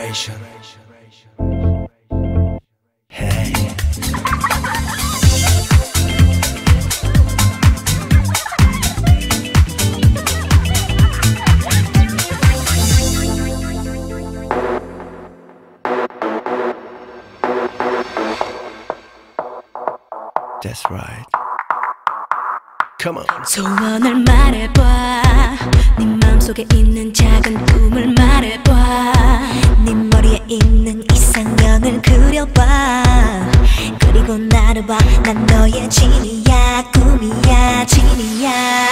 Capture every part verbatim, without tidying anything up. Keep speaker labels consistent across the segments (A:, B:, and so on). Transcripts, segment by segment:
A: Generation. Hey. That's right. Come on.
B: 소원을 말해봐. 네 맘속에 있는 작은 꿈을 말해봐. 네 머리에 있는 이상형을 그려봐. 그리고 나를 봐. 난 너의 진이야. 꿈이야. 진이야.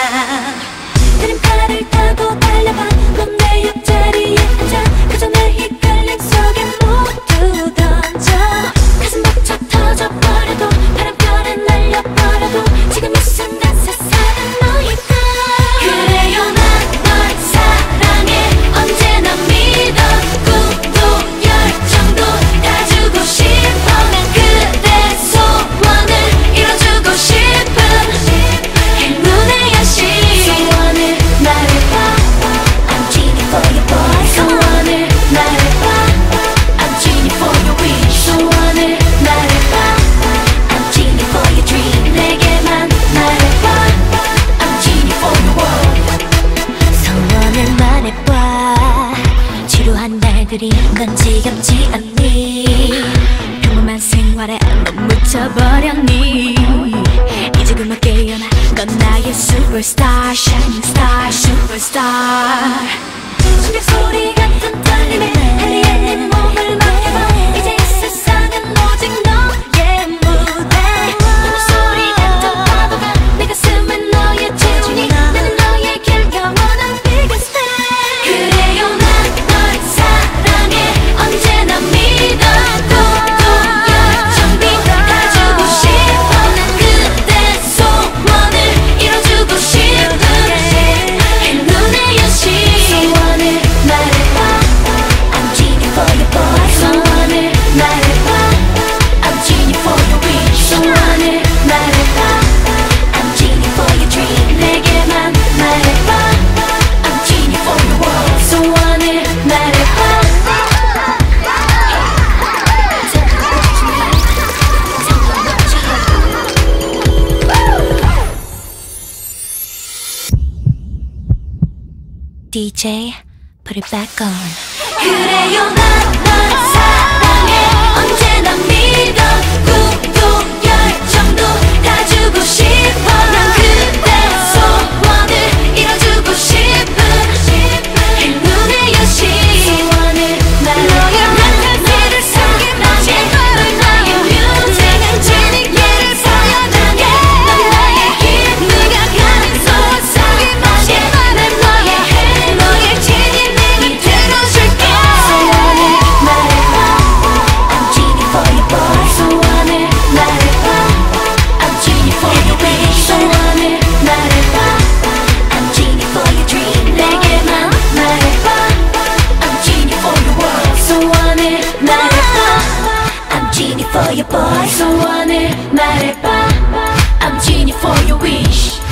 B: 그림판을 타고 달려봐. 넌 내 옆자리에 앉아. 그저 내 헷갈림 속에 모두 던져. 가슴 벅차 터져버려도 바람결에 날려버려도 지금 이 순간 세상은 너의 것. 그래요 난 널 사랑해. 언제나 믿어. 꿈도 열정도 다 주고 싶어. 난 그대 소원을 이뤄주고 싶은 행운의 여신. 소원을 말해봐. I'm genie for your boy. 소원을 말해봐. I'm genie for your wish. 소원을 말해봐. I'm genie for your dream. 내게만 말해봐. I'm genie for your world. 소원을 말해봐. 지루한 날들이 넌 지겹지 않니? 평범한 생활에 넌 묻혀버렸니? 이제 그만 깨어나. 넌 나의 superstar, shining star, superstar. 심장 소리 같은 떨림에 할리에 내 몸을 맡겨봐. 이제 이 세상은 오직 너의 무대. 너는 소리 같은 파도가 내 가슴에 너의 재훈이. 나는 너의 길 영원한 biggest fan. 그래요 난 널 사랑해. 언제나 믿어. 꿈도 열정도 다 주고 싶어. 난 그대 소원을 이뤄주고 싶은 행운의 여신. 소원을 말해봐. I'm genie for your boy. 소원을 말해봐. I'm genie for your wish. 소원을 말해봐. I'm genie for your dream. 내게만 말해봐. I'm genie for your world. 소원을 말해봐. 디제이, put it back on. 그래요 난 널 사랑해. 언제나 믿어. 꿈도 열정도 다 주고 싶어. 난 그대 소원을 이뤄주고 싶은 행운의 여신. 소원을 말해. 난 그대를 숨기마치 넌 나의 뮤직. 진리를 보여줄게. 넌 나의 힘. 네가 가는 소원 숨기마치 난 너의 해. 너의 진이 내가 들어줄게. 소원을 말해봐. I'm genie for your boy. 소원을 말해봐. I'm genie for your wish. 소원을 말해봐. I'm genie for your dream. 내게만 말해봐. I'm genie for your world. 소원을 말해봐. I'm genie for your boy. 소원을 말해봐. I'm genie for your wish.